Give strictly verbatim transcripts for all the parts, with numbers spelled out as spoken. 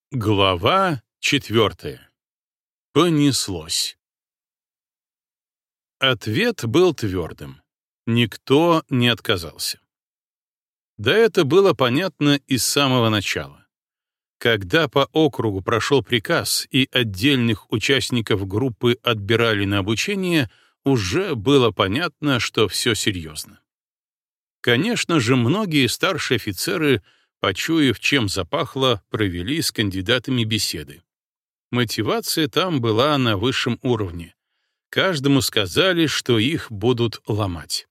Глава четвертая. Понеслось. Ответ был твердым. Никто не отказался. Да это было понятно и с самого начала. Когда по округу прошел приказ и отдельных участников группы отбирали на обучение, уже было понятно, что все серьезно. Конечно же, многие старшие офицеры, почуяв, чем запахло, провели с кандидатами беседы. Мотивация там была на высшем уровне. Каждому сказали, что их будут ломать.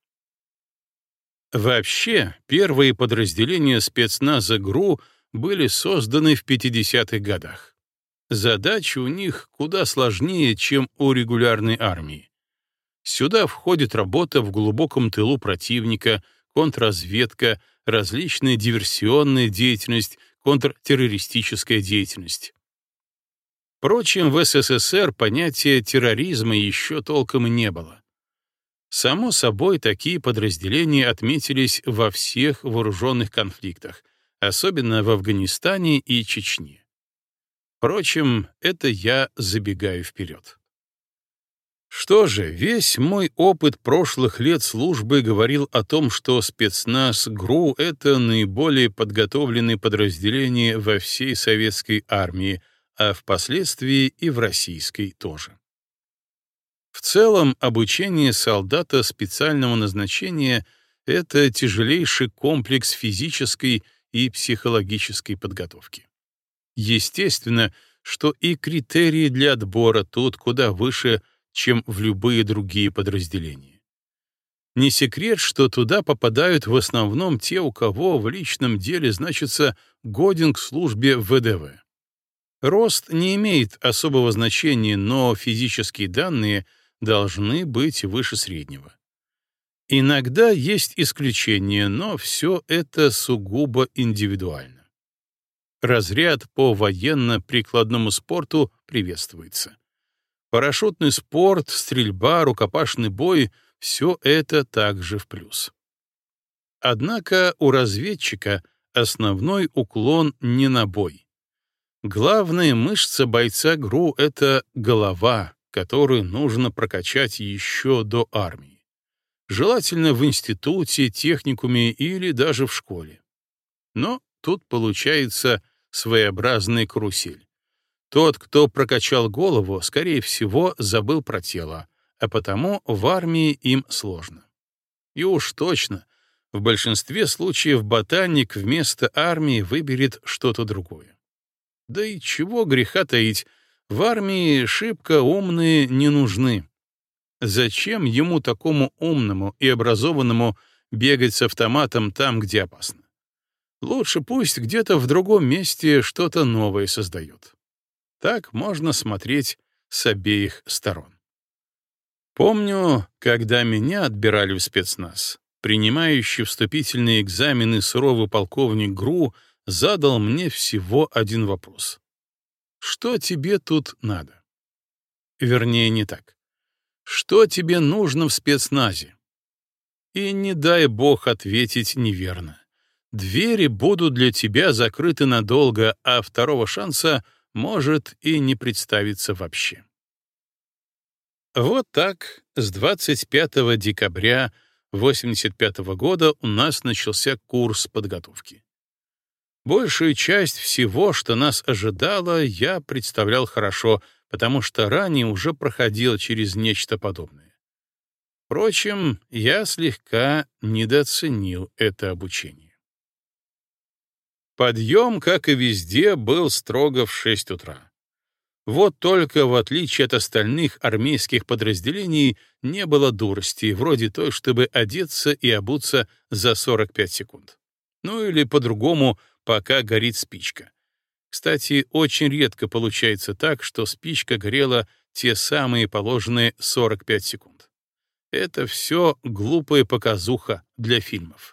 Вообще, первые подразделения спецназа ГРУ были созданы в пятидесятых годах. Задачи у них куда сложнее, чем у регулярной армии. Сюда входит работа в глубоком тылу противника, контрразведка, различная диверсионная деятельность, контртеррористическая деятельность. Впрочем, в СССР понятия терроризма еще толком и не было. Само собой, такие подразделения отметились во всех вооруженных конфликтах, особенно в Афганистане и Чечне. Впрочем, это я забегаю вперед. Что же, весь мой опыт прошлых лет службы говорил о том, что спецназ ГРУ — это наиболее подготовленные подразделения во всей советской армии, а впоследствии и в российской тоже. В целом, обучение солдата специального назначения — это тяжелейший комплекс физической и психологической подготовки. Естественно, что и критерии для отбора тут куда выше, чем в любые другие подразделения. Не секрет, что туда попадают в основном те, у кого в личном деле значится годен к службе в ВДВ. Рост не имеет особого значения, но физические данные должны быть выше среднего. Иногда есть исключения, но все это сугубо индивидуально. Разряд по военно-прикладному спорту приветствуется. Парашютный спорт, стрельба, рукопашный бой — все это также в плюс. Однако у разведчика основной уклон не на бой. Главная мышца бойца ГРУ — это голова, которую нужно прокачать еще до армии. Желательно в институте, техникуме или даже в школе. Но тут получается своеобразная карусель. Тот, кто прокачал голову, скорее всего, забыл про тело, а потому в армии им сложно. И уж точно, в большинстве случаев ботаник вместо армии выберет что-то другое. Да и чего греха таить, в армии шибко умные не нужны. Зачем ему, такому умному и образованному, бегать с автоматом там, где опасно? Лучше пусть где-то в другом месте что-то новое создает. Так можно смотреть с обеих сторон. Помню, когда меня отбирали в спецназ, принимающий вступительные экзамены суровый полковник ГРУ задал мне всего один вопрос. Что тебе тут надо? Вернее, не так. Что тебе нужно в спецназе? И не дай бог ответить неверно. Двери будут для тебя закрыты надолго, а второго шанса может и не представиться вообще. Вот так с двадцать пятого декабря восемьдесят пятого года у нас начался курс подготовки. Большую часть всего, что нас ожидало, я представлял хорошо, потому что ранее уже проходил через нечто подобное. Впрочем, я слегка недооценил это обучение. Подъем, как и везде, был строго в шесть утра. Вот только, в отличие от остальных армейских подразделений, не было дурости, вроде той, чтобы одеться и обуться за сорок пять секунд. Ну или по-другому, пока горит спичка. Кстати, очень редко получается так, что спичка горела те самые положенные сорок пять секунд. Это все глупая показуха для фильмов.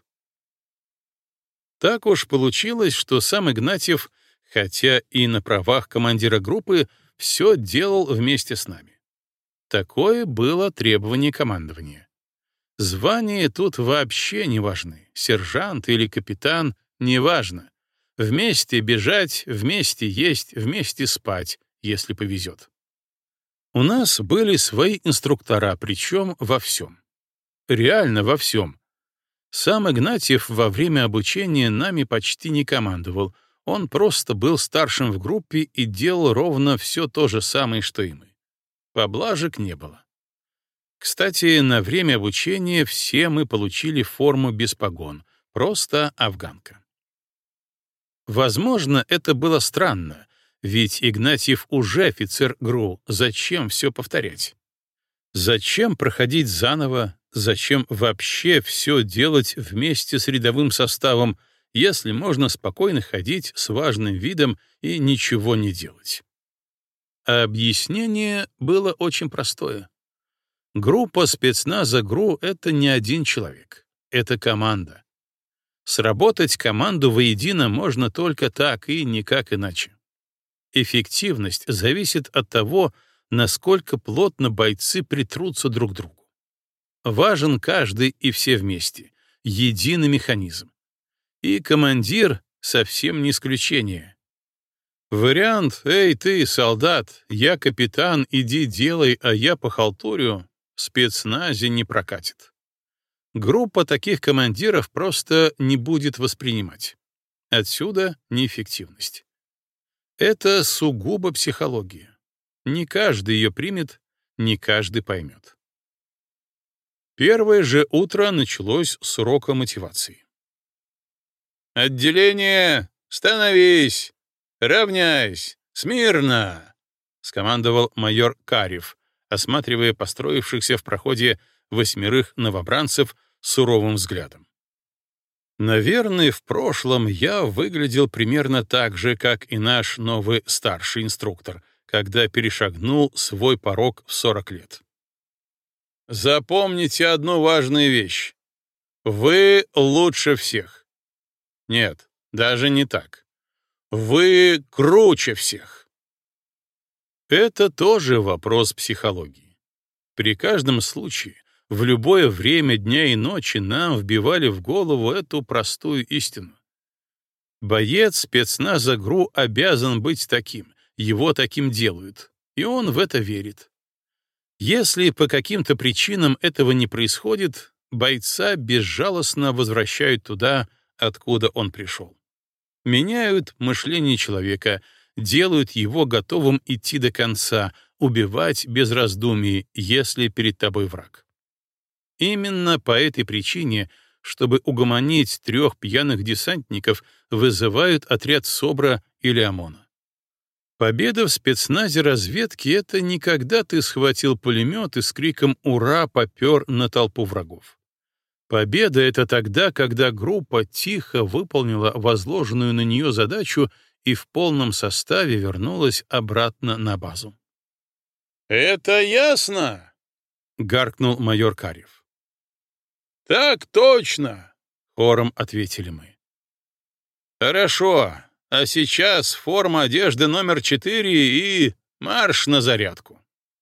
Так уж получилось, что сам Игнатьев, хотя и на правах командира группы, все делал вместе с нами. Такое было требование командования. Звания тут вообще не важны, сержант или капитан — неважно. Вместе бежать, вместе есть, вместе спать, если повезет. У нас были свои инструктора, причем во всем. Реально во всем. Сам Игнатьев во время обучения нами почти не командовал, он просто был старшим в группе и делал ровно все то же самое, что и мы. Поблажек не было. Кстати, на время обучения все мы получили форму без погон, просто афганка. Возможно, это было странно, ведь Игнатьев уже офицер ГРУ, зачем все повторять? Зачем проходить заново, зачем вообще все делать вместе с рядовым составом, если можно спокойно ходить с важным видом и ничего не делать? А объяснение было очень простое. Группа спецназа ГРУ — это не один человек, это команда. Сработать команду воедино можно только так и никак иначе. Эффективность зависит от того, насколько плотно бойцы притрутся друг к другу. Важен каждый и все вместе, единый механизм. И командир совсем не исключение. Вариант «Эй, ты, солдат, я капитан, иди делай, а я похалтурю» в спецназе не прокатит. Группа таких командиров просто не будет воспринимать. Отсюда неэффективность. Это сугубо психология. Не каждый ее примет, не каждый поймет. Первое же утро началось с урока мотивации. «Отделение, становись! Равняйсь! Смирно!» — скомандовал майор Карев, осматривая построившихся в проходе восьмерых новобранцев суровым взглядом. Наверное, в прошлом я выглядел примерно так же, как и наш новый старший инструктор, когда перешагнул свой порог в сорок лет. Запомните одну важную вещь. Вы лучше всех. Нет, даже не так. Вы круче всех. Это тоже вопрос психологии. При каждом случае, в любое время дня и ночи нам вбивали в голову эту простую истину. Боец спецназа ГРУ обязан быть таким, его таким делают, и он в это верит. Если по каким-то причинам этого не происходит, бойца безжалостно возвращают туда, откуда он пришел. Меняют мышление человека, делают его готовым идти до конца, убивать без раздумий, если перед тобой враг. Именно по этой причине, чтобы угомонить трех пьяных десантников, вызывают отряд СОБРа или ОМОНа. Победа в спецназе разведки — это не когда ты схватил пулемет и с криком «Ура!» попер на толпу врагов. Победа — это тогда, когда группа тихо выполнила возложенную на нее задачу и в полном составе вернулась обратно на базу. «Это ясно!» — гаркнул майор Карев. «Так точно!» — хором ответили мы. «Хорошо, а сейчас форма одежды номер четыре и марш на зарядку».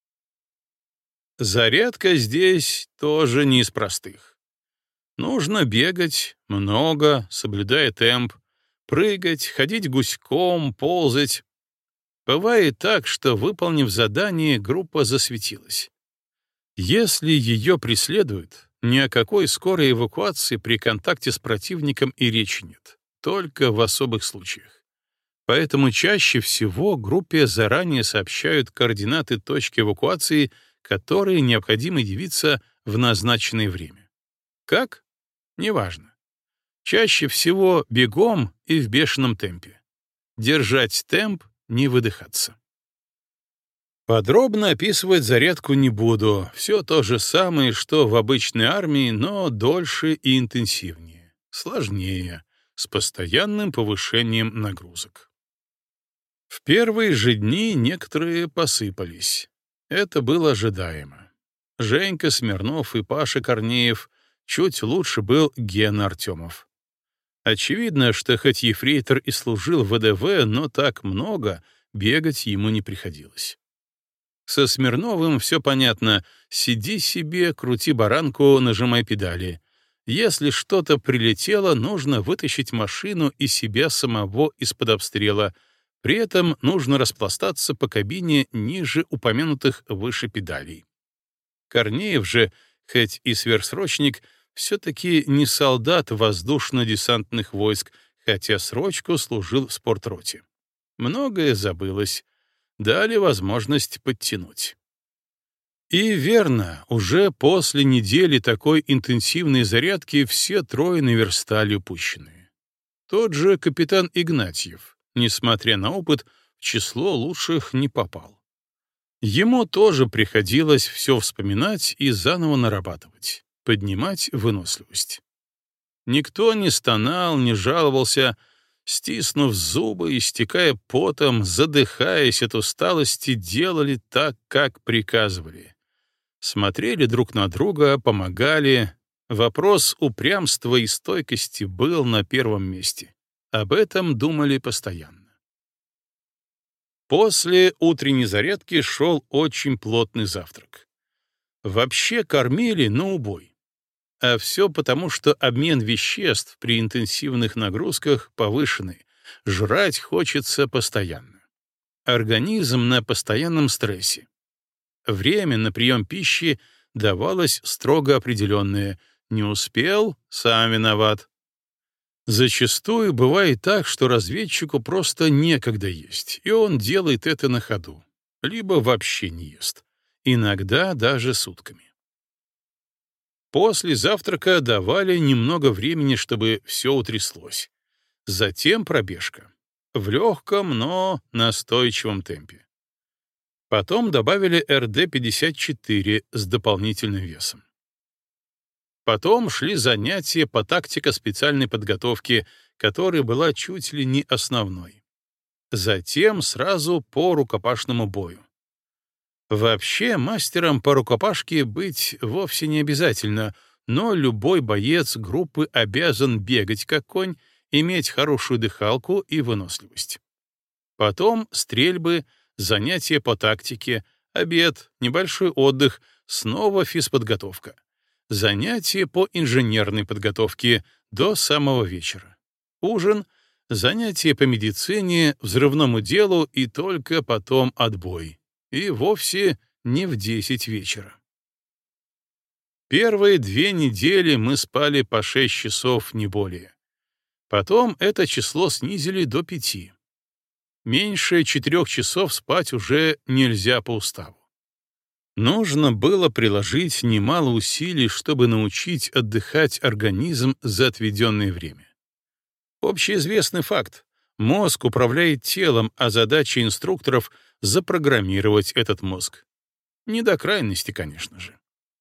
Зарядка здесь тоже не из простых. Нужно бегать много, соблюдая темп, прыгать, ходить гуськом, ползать. Бывает так, что, выполнив задание, группа засветилась. Если ее преследуют, ни о какой скорой эвакуации при контакте с противником и речи нет, только в особых случаях. Поэтому чаще всего группе заранее сообщают координаты точки эвакуации, которые необходимо явиться в назначенное время. Как? Неважно. Чаще всего бегом и в бешеном темпе. Держать темп, не выдыхаться. Подробно описывать зарядку не буду. Все то же самое, что в обычной армии, но дольше и интенсивнее, сложнее, с постоянным повышением нагрузок. В первые же дни некоторые посыпались. Это было ожидаемо. Женька Смирнов и Паша Корнеев, чуть лучше был Гена Артемов. Очевидно, что хоть ефрейтор и служил в ВДВ, но так много бегать ему не приходилось. Со Смирновым все понятно. Сиди себе, крути баранку, нажимай педали. Если что-то прилетело, нужно вытащить машину и себя самого из-под обстрела. При этом нужно распластаться по кабине ниже упомянутых выше педалей. Корнеев же, хоть и сверхсрочник, все-таки не солдат воздушно-десантных войск, хотя срочку служил в спортроте. Многое забылось. Дали возможность подтянуть. И верно, уже после недели такой интенсивной зарядки все трое наверстали упущенные. Тот же капитан Игнатьев, несмотря на опыт, в число лучших не попал. Ему тоже приходилось все вспоминать и заново нарабатывать, поднимать выносливость. Никто не стонал, не жаловался, стиснув зубы, истекая потом, задыхаясь от усталости, делали так, как приказывали. Смотрели друг на друга, помогали. Вопрос упрямства и стойкости был на первом месте. Об этом думали постоянно. После утренней зарядки шел очень плотный завтрак. Вообще кормили на убой. А все потому, что обмен веществ при интенсивных нагрузках повышенный, жрать хочется постоянно. Организм на постоянном стрессе. Время на прием пищи давалось строго определенное. Не успел — сам виноват. Зачастую бывает так, что разведчику просто некогда есть, и он делает это на ходу, либо вообще не ест, иногда даже сутками. После завтрака давали немного времени, чтобы все утряслось. Затем пробежка. В легком, но настойчивом темпе. Потом добавили эр дэ пятьдесят четыре с дополнительным весом. Потом шли занятия по тактико-специальной подготовке, которая была чуть ли не основной. Затем сразу по рукопашному бою. Вообще, мастером по рукопашке быть вовсе не обязательно, но любой боец группы обязан бегать как конь, иметь хорошую дыхалку и выносливость. Потом стрельбы, занятия по тактике, обед, небольшой отдых, снова физподготовка. Занятия по инженерной подготовке до самого вечера. Ужин, занятия по медицине, взрывному делу и только потом отбой. И вовсе не в десять вечера. Первые две недели мы спали по шесть часов, не более. Потом это число снизили до пяти. Меньше четырех часов спать уже нельзя по уставу. Нужно было приложить немало усилий, чтобы научить отдыхать организм за отведенное время. Общеизвестный факт. Мозг управляет телом, а задача инструкторов — запрограммировать этот мозг. Не до крайности, конечно же.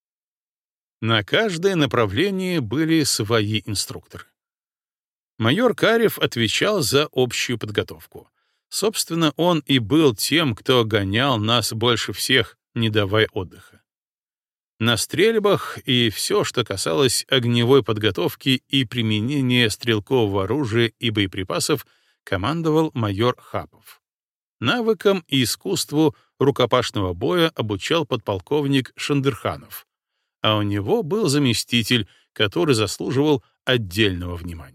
На каждое направление были свои инструкторы. Майор Карев отвечал за общую подготовку. Собственно, он и был тем, кто гонял нас больше всех, не давая отдыха. На стрельбах и все, что касалось огневой подготовки и применения стрелкового оружия и боеприпасов, командовал майор Хапов. Навыкам и искусству рукопашного боя обучал подполковник Шандырханов, а у него был заместитель, который заслуживал отдельного внимания.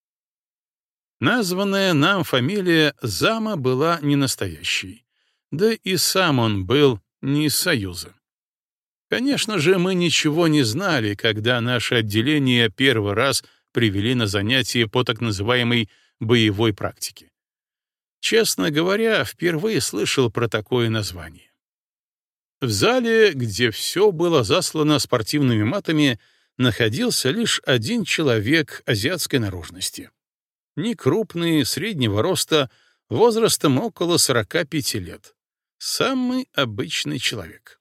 Названная нам фамилия зама была не настоящей, да и сам он был не из Союза. Конечно же, мы ничего не знали, когда наше отделение первый раз привели на занятия по так называемой боевой практике. Честно говоря, впервые слышал про такое название. В зале, где все было заслано спортивными матами, находился лишь один человек азиатской наружности. Некрупный, среднего роста, возрастом около сорока пяти лет. Самый обычный человек.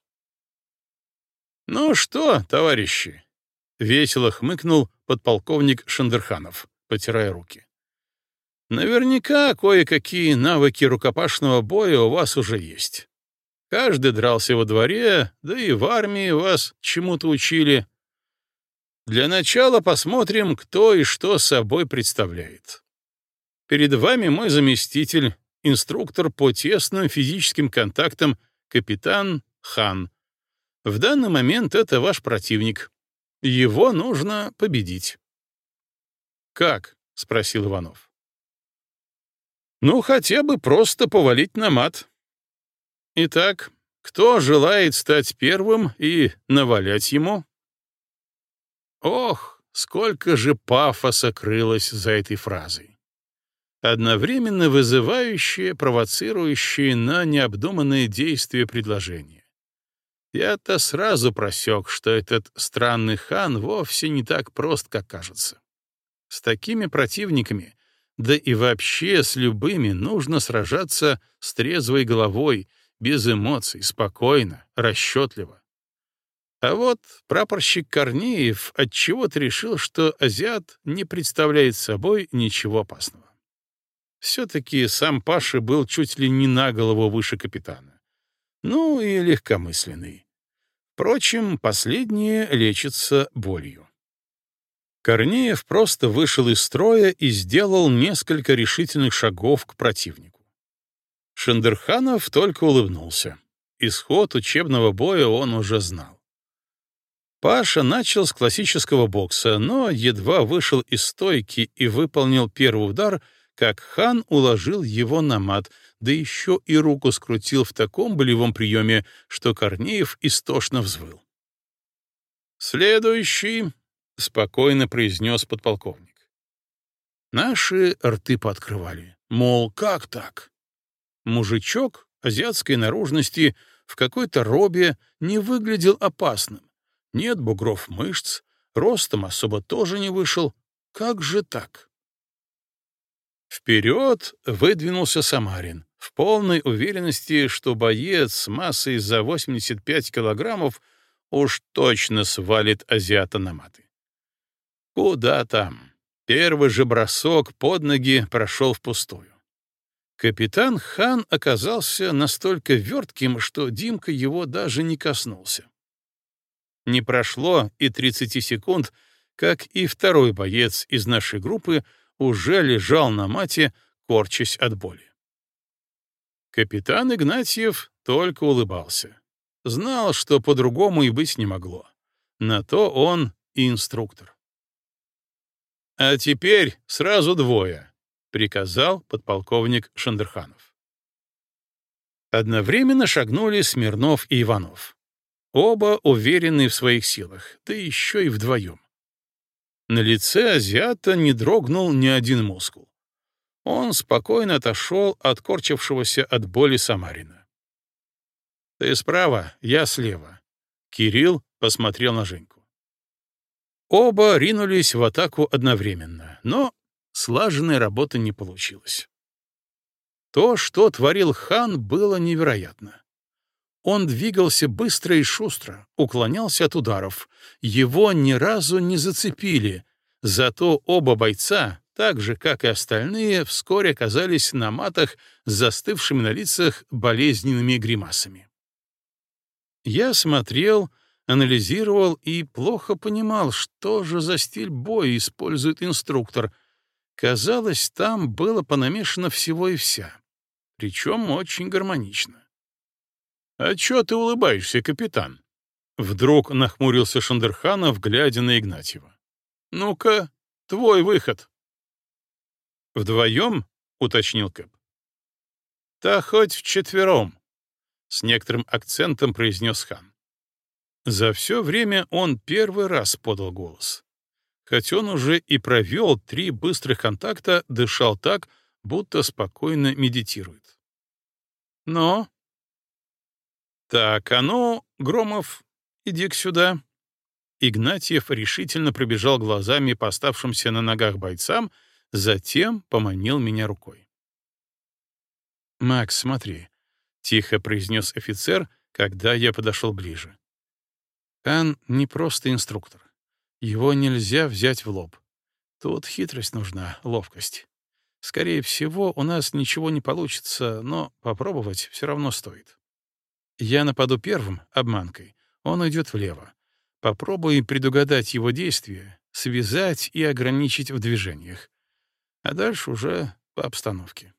«Ну что, товарищи?» — весело хмыкнул подполковник Шандырханов, потирая руки. «Наверняка кое-какие навыки рукопашного боя у вас уже есть. Каждый дрался во дворе, да и в армии вас чему-то учили. Для начала посмотрим, кто и что собой представляет. Перед вами мой заместитель, инструктор по тесным физическим контактам, капитан Хан. В данный момент это ваш противник. Его нужно победить. «Как?» — спросил Иванов. «Ну, хотя бы просто повалить на мат. Итак, кто желает стать первым и навалять ему?» Ох, сколько же пафоса крылось за этой фразой. Одновременно вызывающее, провоцирующее на необдуманные действия предложение. Я-то сразу просек, что этот странный хан вовсе не так прост, как кажется. С такими противниками, да и вообще с любыми, нужно сражаться с трезвой головой, без эмоций, спокойно, расчетливо. А вот прапорщик Корнеев отчего-то решил, что азиат не представляет собой ничего опасного. Все-таки сам Паша был чуть ли не на голову выше капитана. Ну и легкомысленный. Впрочем, последнее лечится болью. Корнеев просто вышел из строя и сделал несколько решительных шагов к противнику. Шендерханов только улыбнулся. Исход учебного боя он уже знал. Паша начал с классического бокса, но едва вышел из стойки и выполнил первый удар, как хан уложил его на мат, да еще и руку скрутил в таком болевом приеме, что Корнеев истошно взвыл. «Следующий», — спокойно произнес подполковник. Наши рты пооткрывали, мол, как так? Мужичок азиатской наружности в какой-то робе не выглядел опасным. Нет бугров мышц, ростом особо тоже не вышел. Как же так? Вперед выдвинулся Самарин, в полной уверенности, что боец с массой за восемьдесят пять килограммов уж точно свалит азиата на маты. Куда там? Первый же бросок под ноги прошел впустую. Капитан Хан оказался настолько вертким, что Димка его даже не коснулся. Не прошло и тридцати секунд, как и второй боец из нашей группы уже лежал на мате, корчась от боли. Капитан Игнатьев только улыбался. Знал, что по-другому и быть не могло. На то он и инструктор. «А теперь сразу двое», — приказал подполковник Шендерханов. Одновременно шагнули Смирнов и Иванов. Оба уверенные в своих силах, да еще и вдвоем. На лице азиата не дрогнул ни один мускул. Он спокойно отошел от корчившегося от боли Самарина. «Ты справа, я слева». Кирилл посмотрел на Женьку. Оба ринулись в атаку одновременно, но слаженной работы не получилось. То, что творил хан, было невероятно. Он двигался быстро и шустро, уклонялся от ударов. Его ни разу не зацепили, зато оба бойца, так же, как и остальные, вскоре оказались на матах с застывшими на лицах болезненными гримасами. Я смотрел, анализировал и плохо понимал, что же за стиль боя использует инструктор. Казалось, там было понамешано всего и вся, причем очень гармонично. «А чё ты улыбаешься, капитан?» Вдруг нахмурился Шендерханов, глядя на Игнатьева. «Ну-ка, твой выход». «Вдвоем?» — уточнил Кэп. «Да хоть вчетвером», — с некоторым акцентом произнес хан. За все время он первый раз подал голос. Хоть он уже и провел три быстрых контакта, дышал так, будто спокойно медитирует. «Но...» «Так, а ну, Громов, иди-ка сюда». Игнатьев решительно пробежал глазами по оставшимся на ногах бойцам, затем поманил меня рукой. «Макс, смотри», — тихо произнес офицер, когда я подошел ближе. «Хан не просто инструктор. Его нельзя взять в лоб. Тут хитрость нужна, ловкость. Скорее всего, у нас ничего не получится, но попробовать все равно стоит. Я нападу первым, обманкой. Он уйдет влево. Попробуй предугадать его действия, связать и ограничить в движениях. А дальше уже по обстановке».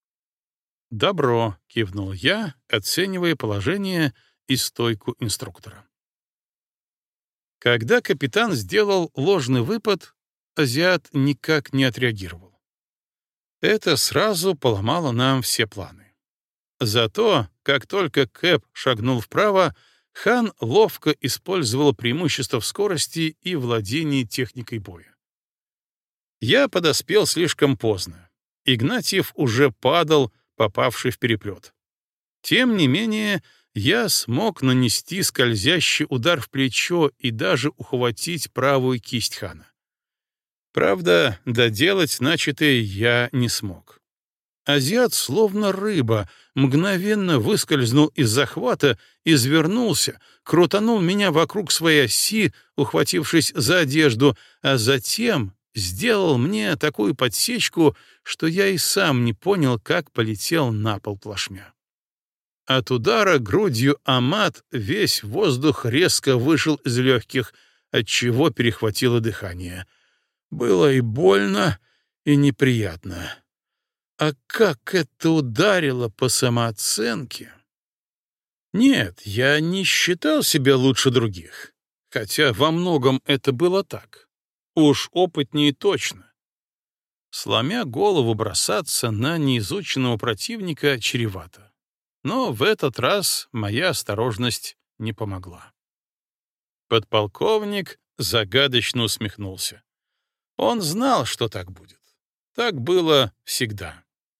«Добро», — кивнул я, оценивая положение и стойку инструктора. Когда капитан сделал ложный выпад, азиат никак не отреагировал. Это сразу поломало нам все планы. Зато, как только Кэп шагнул вправо, Хан ловко использовал преимущество в скорости и владении техникой боя. Я подоспел слишком поздно. Игнатьев уже падал, попавший в переплет. Тем не менее, я смог нанести скользящий удар в плечо и даже ухватить правую кисть Хана. Правда, доделать начатое я не смог. Азиат, словно рыба, мгновенно выскользнул из захвата, извернулся, крутанул меня вокруг своей оси, ухватившись за одежду, а затем сделал мне такую подсечку, что я и сам не понял, как полетел на пол плашмя. От удара грудью о мат весь воздух резко вышел из легких, отчего перехватило дыхание. Было и больно, и неприятно. А как это ударило по самооценке! Нет, я не считал себя лучше других, хотя во многом это было так. Уж опытнее точно. Сломя голову, бросаться на неизученного противника чревато. Но в этот раз моя осторожность не помогла. Подполковник загадочно усмехнулся. Он знал, что так будет. Так было всегда.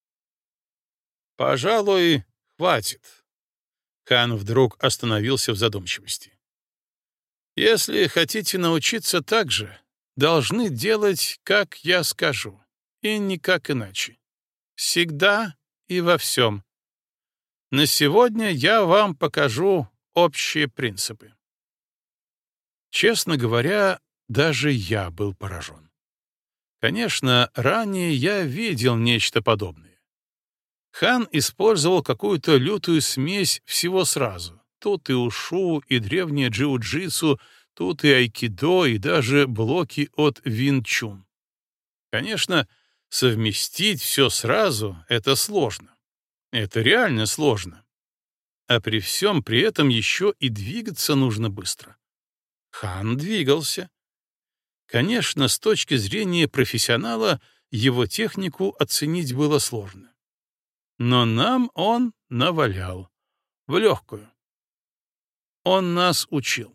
«Пожалуй, хватит». Хан вдруг остановился в задумчивости. «Если хотите научиться так же, должны делать, как я скажу, и никак иначе. Всегда и во всем. На сегодня я вам покажу общие принципы». Честно говоря, даже я был поражен. Конечно, ранее я видел нечто подобное. Хан использовал какую-то лютую смесь всего сразу. Тут и ушу, и древнее джиу-джитсу, тут и айкидо, и даже блоки от вин-чун. Конечно, совместить все сразу — это сложно. Это реально сложно. А при всем при этом еще и двигаться нужно быстро. Хан двигался. Конечно, с точки зрения профессионала его технику оценить было сложно. Но нам он навалял. В легкую. Он нас учил.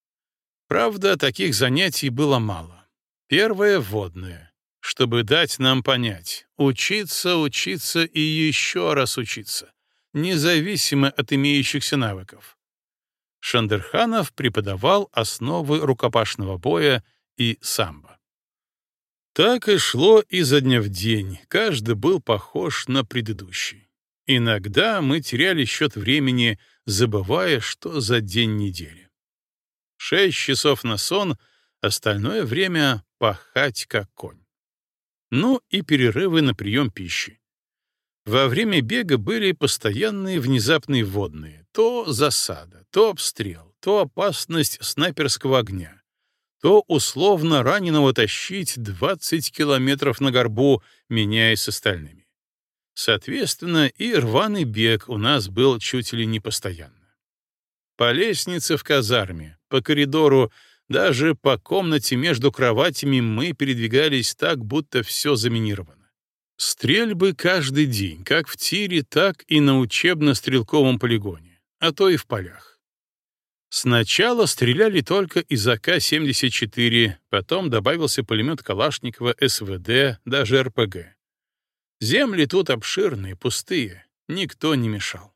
Правда, таких занятий было мало. Первое — вводное, чтобы дать нам понять. Учиться, учиться и еще раз учиться, независимо от имеющихся навыков. Шандерханов преподавал основы рукопашного боя и самбо. Так и шло изо дня в день, каждый был похож на предыдущий. Иногда мы теряли счет времени, забывая, что за день недели. Шесть часов на сон, остальное время пахать как конь. Ну и перерывы на прием пищи. Во время бега были постоянные внезапные вводные. То засада, то обстрел, то опасность снайперского огня, то условно раненого тащить двадцать километров на горбу, меняясь с остальными. Соответственно, и рваный бег у нас был чуть ли не постоянно. По лестнице в казарме, по коридору, даже по комнате между кроватями мы передвигались так, будто все заминировано. Стрельбы каждый день, как в тире, так и на учебно-стрелковом полигоне, а то и в полях. Сначала стреляли только из а ка семьдесят четыре, потом добавился пулемет Калашникова, эс вэ дэ, даже эр пэ гэ. Земли тут обширные, пустые, никто не мешал.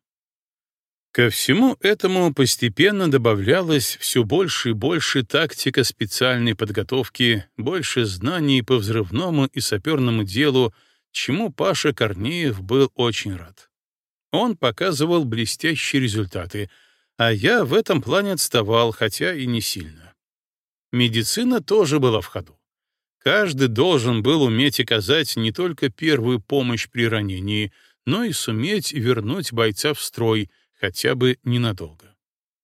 Ко всему этому постепенно добавлялось все больше и больше тактика специальной подготовки, больше знаний по взрывному и саперному делу, чему Паша Корнеев был очень рад. Он показывал блестящие результаты, а я в этом плане отставал, хотя и не сильно. Медицина тоже была в ходу. Каждый должен был уметь оказать не только первую помощь при ранении, но и суметь вернуть бойца в строй, хотя бы ненадолго.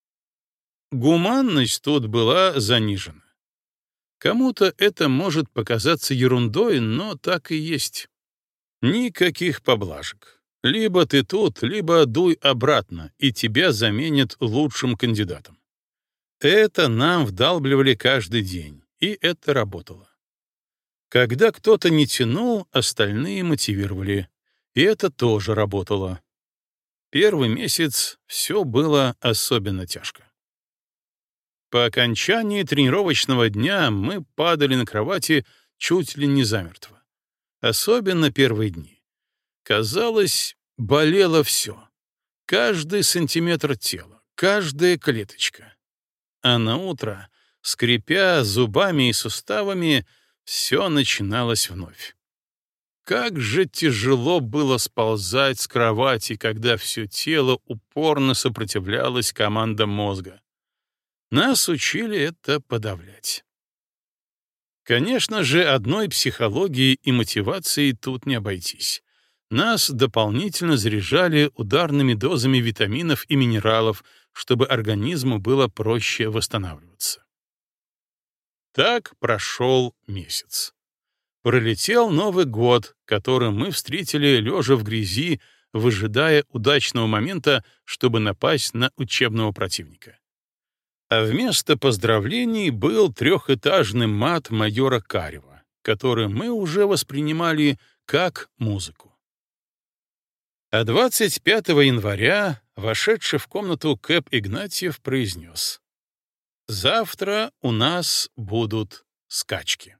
Гуманность тут была занижена. Кому-то это может показаться ерундой, но так и есть. Никаких поблажек. Либо ты тут, либо дуй обратно, и тебя заменят лучшим кандидатом. Это нам вдалбливали каждый день, и это работало. Когда кто-то не тянул, остальные мотивировали, и это тоже работало. Первый месяц все было особенно тяжко. По окончании тренировочного дня мы падали на кровати чуть ли не замертво. Особенно первые дни. Казалось, болело все. Каждый сантиметр тела, каждая клеточка. А на утро, скрипя зубами и суставами, все начиналось вновь. Как же тяжело было сползать с кровати, когда все тело упорно сопротивлялось командам мозга. Нас учили это подавлять. Конечно же, одной психологией и мотивацией тут не обойтись. Нас дополнительно заряжали ударными дозами витаминов и минералов, чтобы организму было проще восстанавливаться. Так прошел месяц. Пролетел Новый год, который мы встретили лежа в грязи, выжидая удачного момента, чтобы напасть на учебного противника. А вместо поздравлений был трехэтажный мат майора Карева, который мы уже воспринимали как музыку. А двадцать пятого января, вошедший в комнату Кэп Игнатьев, произнес: «Завтра у нас будут скачки».